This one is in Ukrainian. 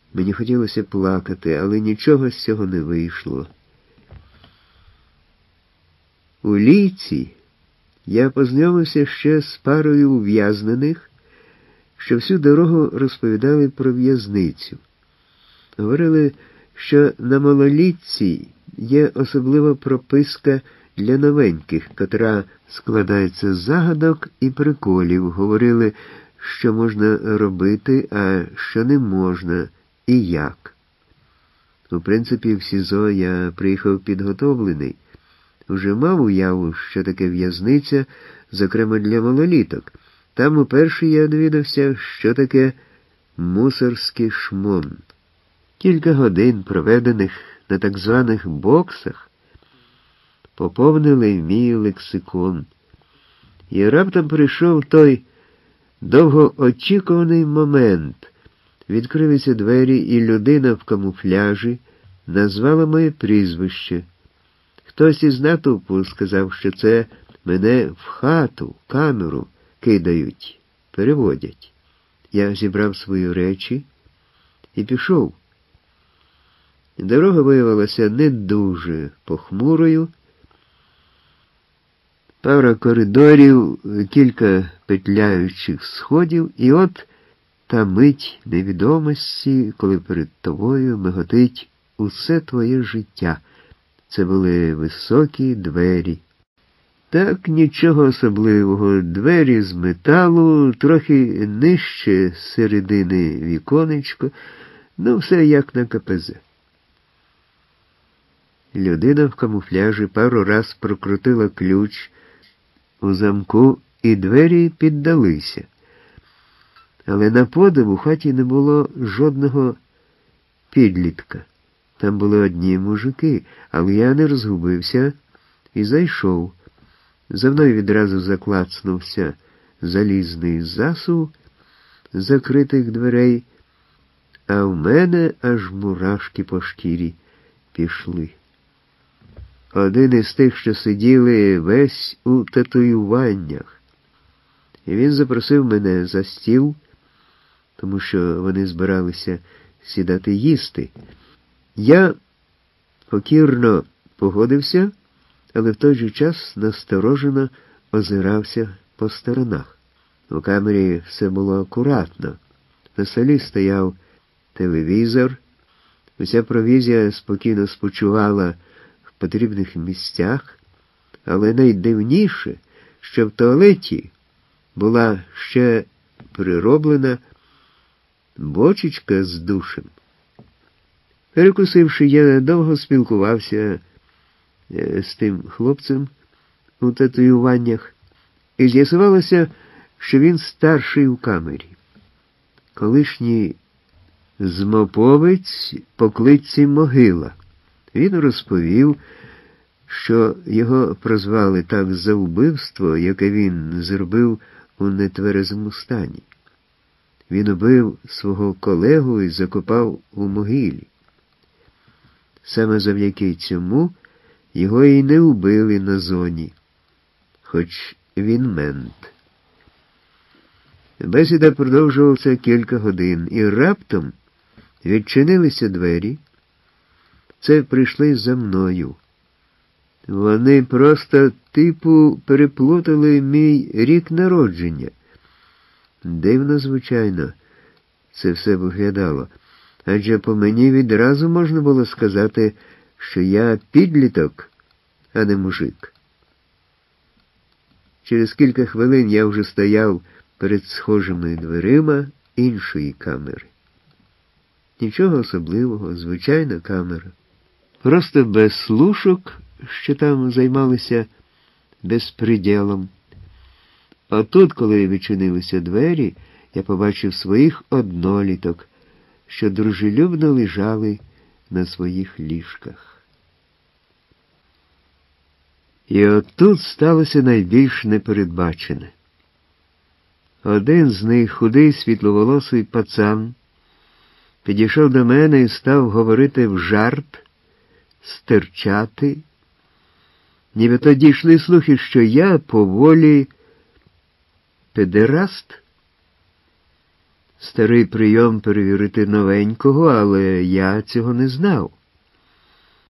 Мені хотілося плакати, але нічого з цього не вийшло. У Лійці я познайомився ще з парою ув'язнених, що всю дорогу розповідали про в'язницю. Говорили, що на малолітці є особлива прописка для новеньких, котра складається з загадок і приколів. Говорили, що можна робити, а що не можна і як. У принципі, в СІЗО я приїхав підготовлений. Уже мав уяву, що таке в'язниця, зокрема для малоліток. Там уперше я довідався, що таке мусорський шмон. Кілька годин, проведених на так званих боксах, поповнили мій лексикон. І раптом прийшов той довгоочікуваний момент. Відкрилися двері, і людина в камуфляжі назвала моє прізвище. Хтось із натовпу сказав, що це мене в хату, в камеру кидають, переводять. Я зібрав свої речі і пішов. Дорога виявилася не дуже похмурою. Пара коридорів, кілька петляючих сходів, і от та мить невідомості, коли перед тобою миготить усе твоє життя. Це були високі двері. Так, нічого особливого. Двері з металу, трохи нижче середини віконечко, все як на КПЗ. Людина в камуфляжі пару раз прокрутила ключ у замку, і двері піддалися. Але на подив у хаті не було жодного підлітка. Там були одні мужики, але я не розгубився і зайшов. За мною відразу заклацнувся залізний засув закритих дверей, а в мене аж мурашки по шкірі пішли. Один із тих, що сиділи весь у татуюваннях. І він запросив мене за стіл, тому що вони збиралися сідати їсти. Я покірно погодився, але в той же час насторожено озирався по сторонах. У камері все було акуратно. На столі стояв телевізор, уся провізія спокійно спочивала в потрібних місцях, але найдивніше, що в туалеті була ще прироблена бочечка з душем. Перекусивши, я довго спілкувався з тим хлопцем у татуюваннях, і з'ясувалося, що він старший у камері. Колишній змоповець по кличці Могила. Він розповів, що його прозвали так за вбивство, яке він зробив у нетверезому стані. Він убив свого колегу і закопав у могилі. Саме завдяки цьому його і не вбили на зоні, хоч він мент. Бесіда продовжувалася кілька годин, і раптом відчинилися двері. Це прийшли за мною. Вони просто переплутали мій рік народження. Дивно, звичайно, це все виглядало. Адже по мені відразу можна було сказати, що я підліток, а не мужик. Через кілька хвилин я вже стояв перед схожими дверима іншої камери. Нічого особливого, звичайна камера. Просто без слушок, що там займалися безпреділом. А тут, коли відчинилися двері, я побачив своїх одноліток, що дружелюбно лежали на своїх ліжках. І отут сталося найбільш непередбачене. Один з них, худий світловолосий пацан, підійшов до мене і став говорити в жарт, стирчати. Нібито дійшли слухи, що я поволі педераст. Старий прийом перевірити новенького, але я цього не знав.